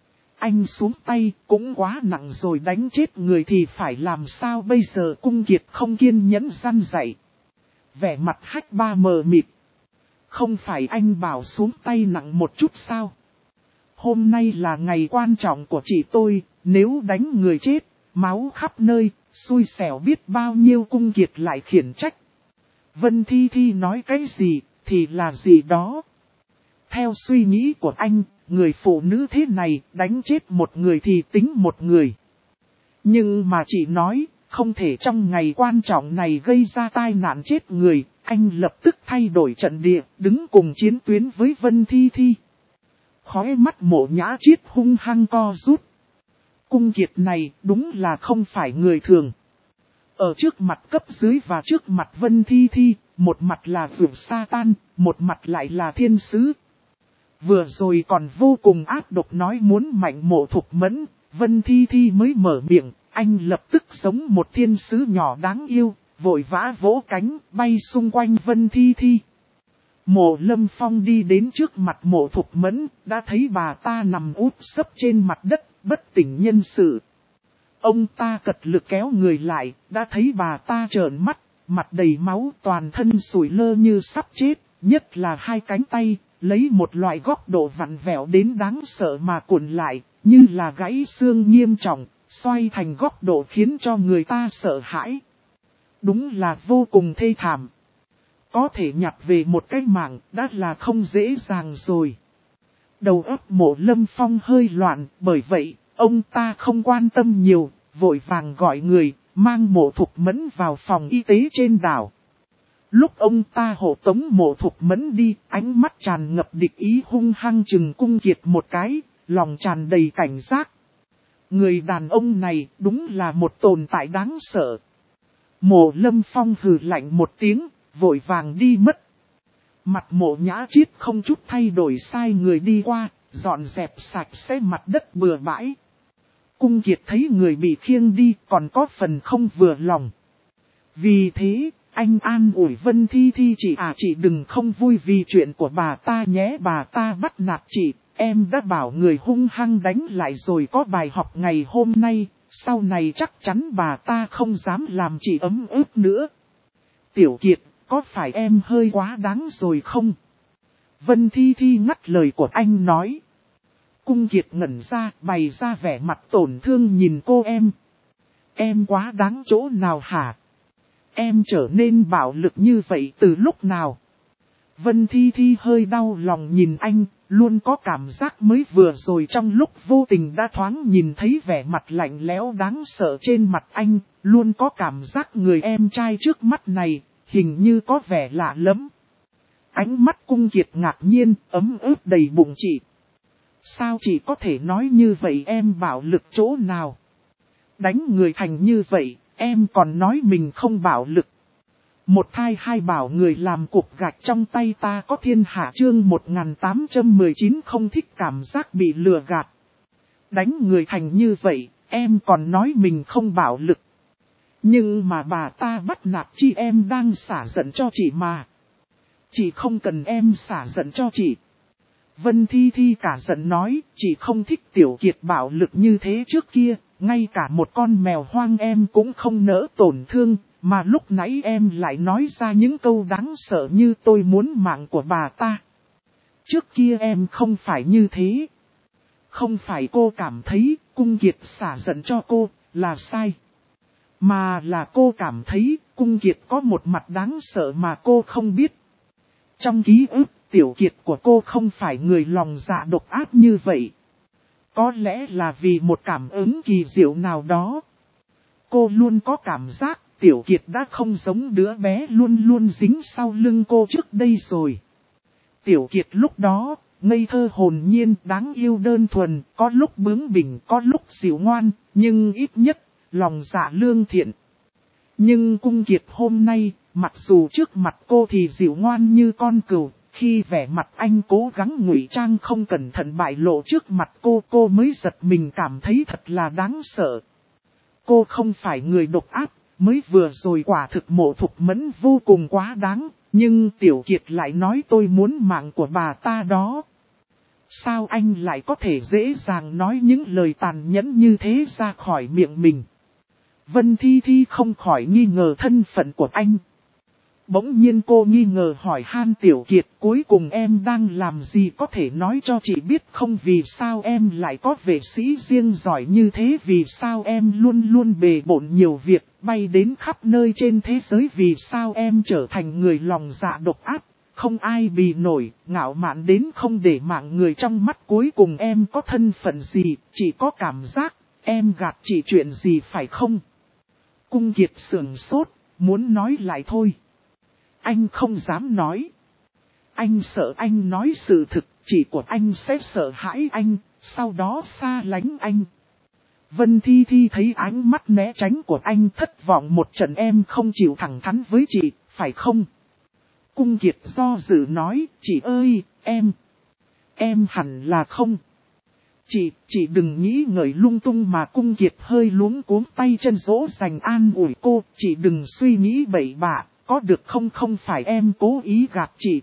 Anh xuống tay, cũng quá nặng rồi, đánh chết người thì phải làm sao bây giờ? Cung Kiệt không kiên nhẫn răn dạy. Vẻ mặt Hách Ba mờ mịt. Không phải anh bảo xuống tay nặng một chút sao? Hôm nay là ngày quan trọng của chị tôi, nếu đánh người chết, máu khắp nơi, xui xẻo biết bao nhiêu. Cung Kiệt lại khiển trách. Vân Thi Thi nói cái gì, thì là gì đó. Theo suy nghĩ của anh, người phụ nữ thế này, đánh chết một người thì tính một người. Nhưng mà chị nói, không thể trong ngày quan trọng này gây ra tai nạn chết người. Anh lập tức thay đổi trận địa, đứng cùng chiến tuyến với Vân Thi Thi. Khóe mắt Mộ Nhã Triết hung hăng co rút. Cung Kiệt này đúng là không phải người thường. Ở trước mặt cấp dưới và trước mặt Vân Thi Thi, một mặt là vượt Satan, một mặt lại là thiên sứ. Vừa rồi còn vô cùng ác độc nói muốn mạnh Mộ Thục Mẫn, Vân Thi Thi mới mở miệng, anh lập tức giống một thiên sứ nhỏ đáng yêu, vội vã vỗ cánh, bay xung quanh Vân Thi Thi. Mộ Lâm Phong đi đến trước mặt Mộ Thục Mẫn, đã thấy bà ta nằm úp sấp trên mặt đất, bất tỉnh nhân sự. Ông ta cật lực kéo người lại, đã thấy bà ta trợn mắt, mặt đầy máu, toàn thân sủi lơ như sắp chết, nhất là hai cánh tay, lấy một loại góc độ vặn vẹo đến đáng sợ mà cuộn lại, như là gãy xương nghiêm trọng, xoay thành góc độ khiến cho người ta sợ hãi. Đúng là vô cùng thê thảm. Có thể nhặt về một cái mạng đã là không dễ dàng rồi. Đầu óc Mộ Lâm Phong hơi loạn, bởi vậy, ông ta không quan tâm nhiều, vội vàng gọi người, mang Mộ Thục Mẫn vào phòng y tế trên đảo. Lúc ông ta hộ tống Mộ Thục Mẫn đi, ánh mắt tràn ngập địch ý, hung hăng chừng Cung Kiệt một cái, lòng tràn đầy cảnh giác. Người đàn ông này đúng là một tồn tại đáng sợ. Mộ Lâm Phong hừ lạnh một tiếng, vội vàng đi mất. Mặt Mộ Nhã Triết không chút thay đổi sai người đi qua, dọn dẹp sạch sẽ mặt đất bừa bãi. Cung Kiệt thấy người bị khiêng đi còn có phần không vừa lòng. Vì thế, anh an ủi Vân Thi Thi, chị đừng không vui vì chuyện của bà ta nhé, bà ta bắt nạt chị, em đã bảo người hung hăng đánh lại rồi, có bài học ngày hôm nay, sau này chắc chắn bà ta không dám làm chị ấm ức nữa. Tiểu Kiệt, có phải em hơi quá đáng rồi không? Vân Thi Thi ngắt lời của anh nói. Cung Kiệt ngẩn ra, bày ra vẻ mặt tổn thương nhìn cô em. Em quá đáng chỗ nào hả? Em trở nên bạo lực như vậy từ lúc nào? Vân Thi Thi hơi đau lòng nhìn anh, luôn có cảm giác mới vừa rồi trong lúc vô tình đã thoáng nhìn thấy vẻ mặt lạnh lẽo đáng sợ trên mặt anh, luôn có cảm giác người em trai trước mắt này, hình như có vẻ lạ lắm. Ánh mắt Cung Kiệt ngạc nhiên, ấm ướt đầy bụng chị. Sao chỉ có thể nói như vậy, em bạo lực chỗ nào? Đánh người thành như vậy, em còn nói mình không bạo lực. Một thai hai bảo người làm cục gạch trong tay ta có thiên hạ chương 1819 không thích cảm giác bị lừa gạt. Đánh người thành như vậy, em còn nói mình không bạo lực. Nhưng mà bà ta bắt nạt chị, em đang xả giận cho chị mà. Chị không cần em xả giận cho chị. Vân Thi Thi cả giận nói, chị không thích Tiểu Kiệt bạo lực như thế trước kia, ngay cả một con mèo hoang em cũng không nỡ tổn thương, mà lúc nãy em lại nói ra những câu đáng sợ như tôi muốn mạng của bà ta. Trước kia em không phải như thế. Không phải cô cảm thấy Cung Kiệt xả giận cho cô là sai. Mà là cô cảm thấy Cung Kiệt có một mặt đáng sợ mà cô không biết. Trong ký ức, Tiểu Kiệt của cô không phải người lòng dạ độc ác như vậy. Có lẽ là vì một cảm ứng kỳ diệu nào đó. Cô luôn có cảm giác Tiểu Kiệt đã không giống đứa bé luôn luôn dính sau lưng cô trước đây rồi. Tiểu Kiệt lúc đó, ngây thơ hồn nhiên, đáng yêu đơn thuần, có lúc bướng bỉnh, có lúc dịu ngoan, nhưng ít nhất, lòng dạ lương thiện. Nhưng Cung Kiệt hôm nay, mặc dù trước mặt cô thì dịu ngoan như con cừu, khi vẻ mặt anh cố gắng ngụy trang không cẩn thận bại lộ trước mặt cô mới giật mình cảm thấy thật là đáng sợ. Cô không phải người độc ác, mới vừa rồi quả thực Mộ Thục Mẫn vô cùng quá đáng, nhưng Tiểu Kiệt lại nói tôi muốn mạng của bà ta đó. Sao anh lại có thể dễ dàng nói những lời tàn nhẫn như thế ra khỏi miệng mình? Vân Thi Thi không khỏi nghi ngờ thân phận của anh. Bỗng nhiên cô nghi ngờ hỏi han Tiểu Kiệt, cuối cùng em đang làm gì, có thể nói cho chị biết không, vì sao em lại có vệ sĩ riêng giỏi như thế, vì sao em luôn luôn bề bộn nhiều việc, bay đến khắp nơi trên thế giới, vì sao em trở thành người lòng dạ độc ác, không ai bì nổi, ngạo mạn đến không để mạng người trong mắt, cuối cùng em có thân phận gì, chỉ có cảm giác, em gạt chị chuyện gì phải không? Cung Kiệt sườn sốt, muốn nói lại thôi. Anh không dám nói. Anh sợ anh nói sự thực, chị của anh sẽ sợ hãi anh, sau đó xa lánh anh. Vân Thi Thi thấy ánh mắt né tránh của anh thất vọng một trận, em không chịu thẳng thắn với chị, phải không? Cung Kiệt do dự nói, chị ơi, em hẳn là không. Chị đừng nghĩ ngợi lung tung mà. Cung Kiệt hơi luống cuống tay chân dỗ dành an ủi cô, chị đừng suy nghĩ bậy bạ, có được không, không phải em cố ý gạt chị,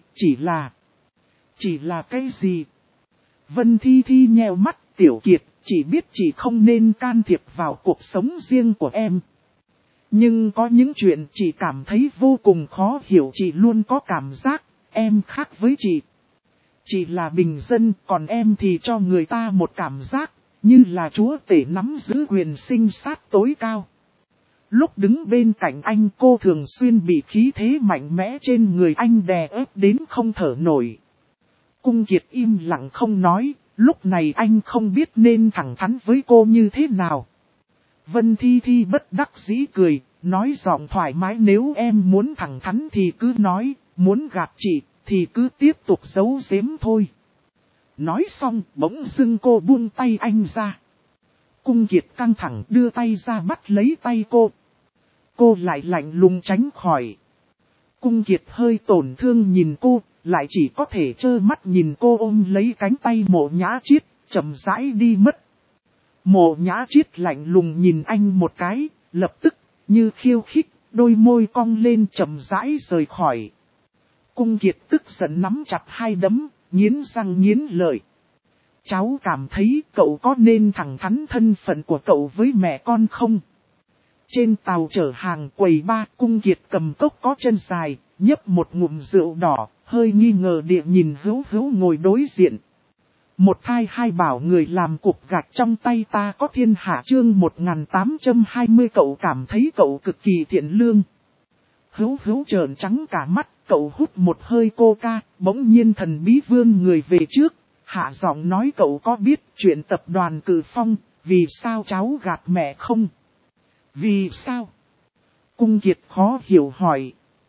chỉ là cái gì? Vân Thi Thi nheo mắt, Tiểu Kiệt, chị biết chị không nên can thiệp vào cuộc sống riêng của em. Nhưng có những chuyện chị cảm thấy vô cùng khó hiểu, chị luôn có cảm giác, em khác với chị. Chị là bình dân, còn em thì cho người ta một cảm giác, như là chúa tể nắm giữ quyền sinh sát tối cao. Lúc đứng bên cạnh anh, cô thường xuyên bị khí thế mạnh mẽ trên người anh đè ép đến không thở nổi. Cung Kiệt im lặng không nói, lúc này anh không biết nên thẳng thắn với cô như thế nào. Vân Thi Thi bất đắc dĩ cười, nói giọng thoải mái, nếu em muốn thẳng thắn thì cứ nói, muốn gạt chị thì cứ tiếp tục giấu giếm thôi. Nói xong, bỗng dưng cô buông tay anh ra. Cung Kiệt căng thẳng đưa tay ra bắt lấy tay cô. Cô lại lạnh lùng tránh khỏi. Cung Kiệt hơi tổn thương nhìn cô, lại chỉ có thể trơ mắt nhìn cô ôm lấy cánh tay Mộ Nhã Chiết, chậm rãi đi mất. Mộ Nhã Chiết lạnh lùng nhìn anh một cái, lập tức, như khiêu khích, đôi môi cong lên chậm rãi rời khỏi. Cung Kiệt tức giận nắm chặt hai đấm, nghiến răng nghiến lợi. Cháu cảm thấy cậu có nên thẳng thắn thân phận của cậu với mẹ con không? Trên tàu chở hàng quầy ba, Cung Kiệt cầm cốc có chân dài, nhấp một ngụm rượu đỏ, hơi nghi ngờ địa nhìn Hữu Hữu ngồi đối diện. Một thai hai bảo người làm cục gạch trong tay ta có thiên hạ chương 1820, cậu cảm thấy cậu cực kỳ thiện lương. Hữu Hữu trợn trắng cả mắt, cậu hút một hơi coca, bỗng nhiên thần bí vươn người về trước, hạ giọng nói, cậu có biết chuyện tập đoàn Cử Phong, vì sao cháu gạt mẹ không? Vì sao? Cung Kiệt khó hiểu hỏi.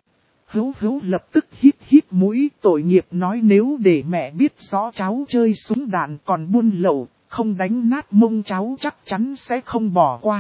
Hữu Hữu lập tức hít mũi, tội nghiệp nói nếu để mẹ biết rõ cháu chơi súng đạn còn buôn lậu, không đánh nát mông cháu chắc chắn sẽ không bỏ qua.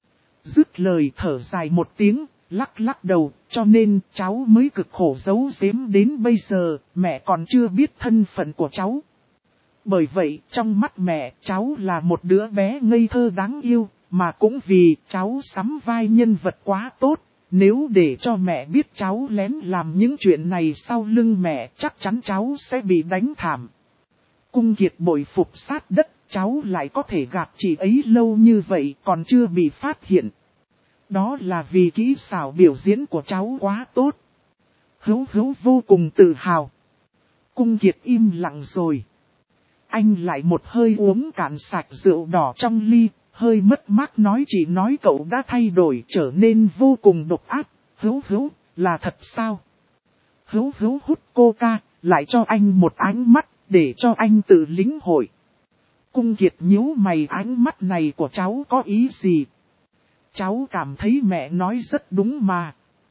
Dứt lời thở dài một tiếng, lắc đầu, cho nên cháu mới cực khổ giấu giếm đến bây giờ, mẹ còn chưa biết thân phận của cháu. Bởi vậy, trong mắt mẹ, cháu là một đứa bé ngây thơ đáng yêu, mà cũng vì cháu sắm vai nhân vật quá tốt. Nếu để cho mẹ biết cháu lén làm những chuyện này sau lưng mẹ, chắc chắn cháu sẽ bị đánh thảm. Cung Kiệt bội phục sát đất, cháu lại có thể gạt chị ấy lâu như vậy còn chưa bị phát hiện. Đó là vì kỹ xảo biểu diễn của cháu quá tốt. Hữu Hữu vô cùng tự hào. Cung Kiệt im lặng rồi. Anh lại một hơi uống cạn sạch rượu đỏ trong ly, hơi mất mát nói chỉ nói cậu đã thay đổi trở nên vô cùng độc ác. Hữu Hữu, là thật sao? Hữu Hữu hút coca, lại cho anh một ánh mắt, để cho anh tự lĩnh hội. Cung Kiệt nhíu mày, ánh mắt này của cháu có ý gì? Cháu cảm thấy mẹ nói rất đúng mà.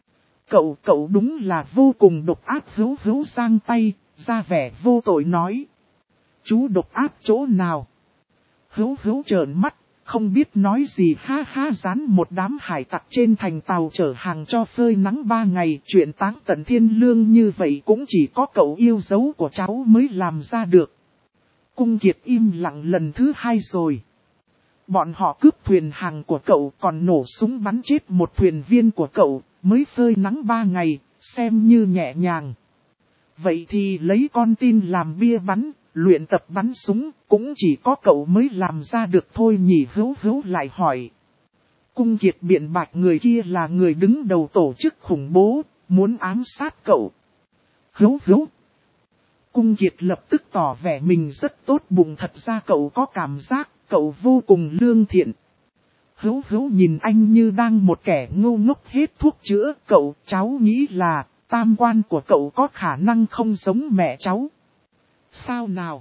Cậu đúng là vô cùng độc ác. Hữu Hữu giang tay, ra vẻ vô tội nói. Chú độc ác chỗ nào? Hữu Hữu trợn mắt, không biết nói gì, ha ha. Dán một đám hải tặc trên thành tàu chở hàng cho phơi nắng 3 ngày, chuyện táng tận thiên lương như vậy cũng chỉ có cậu yêu dấu của cháu mới làm ra được. Cung Kiệt im lặng lần thứ 2 rồi. Bọn họ cướp thuyền hàng của cậu còn nổ súng bắn chết một thuyền viên của cậu, mới phơi nắng 3 ngày, xem như nhẹ nhàng. Vậy thì lấy con tin làm bia bắn, luyện tập bắn súng, cũng chỉ có cậu mới làm ra được thôi nhỉ. Hữu Hữu lại hỏi. Cung Kiệt biện bạch người kia là người đứng đầu tổ chức khủng bố, muốn ám sát cậu. Hữu Hữu. Cung Kiệt lập tức tỏ vẻ mình rất tốt bụng, thật ra cậu có cảm giác, cậu vô cùng lương thiện. Hữu Hữu nhìn anh như đang một kẻ ngu ngốc hết thuốc chữa. Cậu, cháu nghĩ là, tam quan của cậu có khả năng không giống mẹ cháu. Sao nào?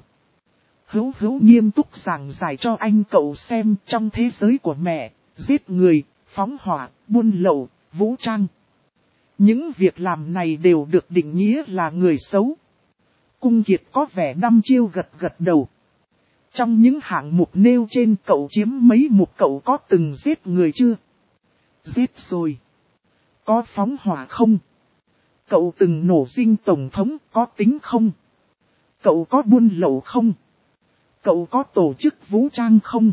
Hữu Hữu nghiêm túc giảng giải cho anh cậu xem, trong thế giới của mẹ, giết người, phóng hỏa, buôn lậu, vũ trang. Những việc làm này đều được định nghĩa là người xấu. Cung Kiệt có vẻ đăm chiêu gật đầu. Trong những hạng mục nêu trên cậu chiếm mấy mục, cậu có từng giết người chưa? Giết rồi. Có phóng hỏa không? Cậu từng nổ dinh tổng thống, có tính không? Cậu có buôn lậu không? Cậu có tổ chức vũ trang không?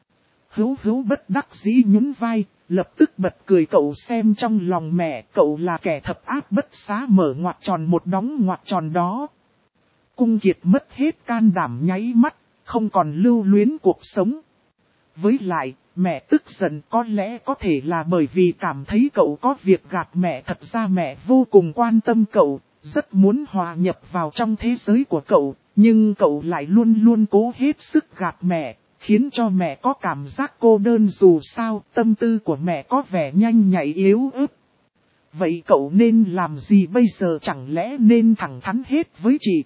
Hữu Hữu bất đắc dĩ nhún vai, lập tức bật cười. Cậu xem trong lòng mẹ, cậu là kẻ thập ác bất xá, mở ngoặc tròn một đóng ngoặc tròn đó. Cung Kiệt mất hết can đảm, nháy mắt, không còn lưu luyến cuộc sống. Với lại, mẹ tức giận có lẽ có thể là bởi vì cảm thấy cậu có việc gạt mẹ. Thật ra mẹ vô cùng quan tâm cậu, rất muốn hòa nhập vào trong thế giới của cậu, nhưng cậu lại luôn luôn cố hết sức gạt mẹ, khiến cho mẹ có cảm giác cô đơn. Dù sao, tâm tư của mẹ có vẻ nhanh nhạy yếu ớt. Vậy cậu nên làm gì bây giờ? Chẳng lẽ nên thẳng thắn hết với chị?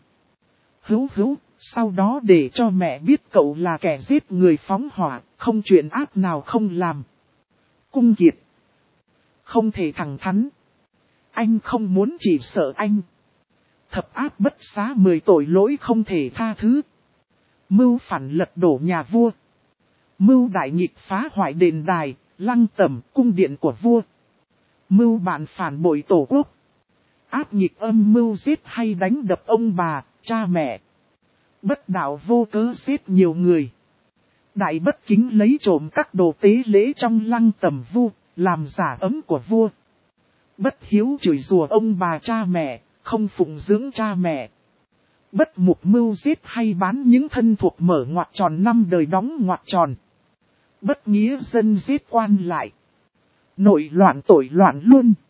Hữu Hữu, sau đó để cho mẹ biết cậu là kẻ giết người phóng hỏa, không chuyện ác nào không làm. Cung Kiệt. Không thể thẳng thắn. Anh không muốn, chỉ sợ anh. Thập ác bất xá, 10 tội lỗi không thể tha thứ. Mưu phản lật đổ nhà vua. Mưu đại nghịch phá hoại đền đài, lăng tẩm cung điện của vua. Mưu bạn phản bội tổ quốc. Ác nghịch âm mưu giết hay đánh đập ông bà, cha mẹ. Bất đạo vô cớ giết nhiều người. Đại bất kính lấy trộm các đồ tế lễ trong lăng tẩm vu, làm giả ấm của vua. Bất hiếu chửi rủa ông bà cha mẹ, không phụng dưỡng cha mẹ. Bất mục mưu giết hay bán những thân thuộc, mở ngoặc tròn 5 đời đóng ngoặc tròn. Bất nghĩa dân giết quan lại. Nội loạn tội loạn luôn.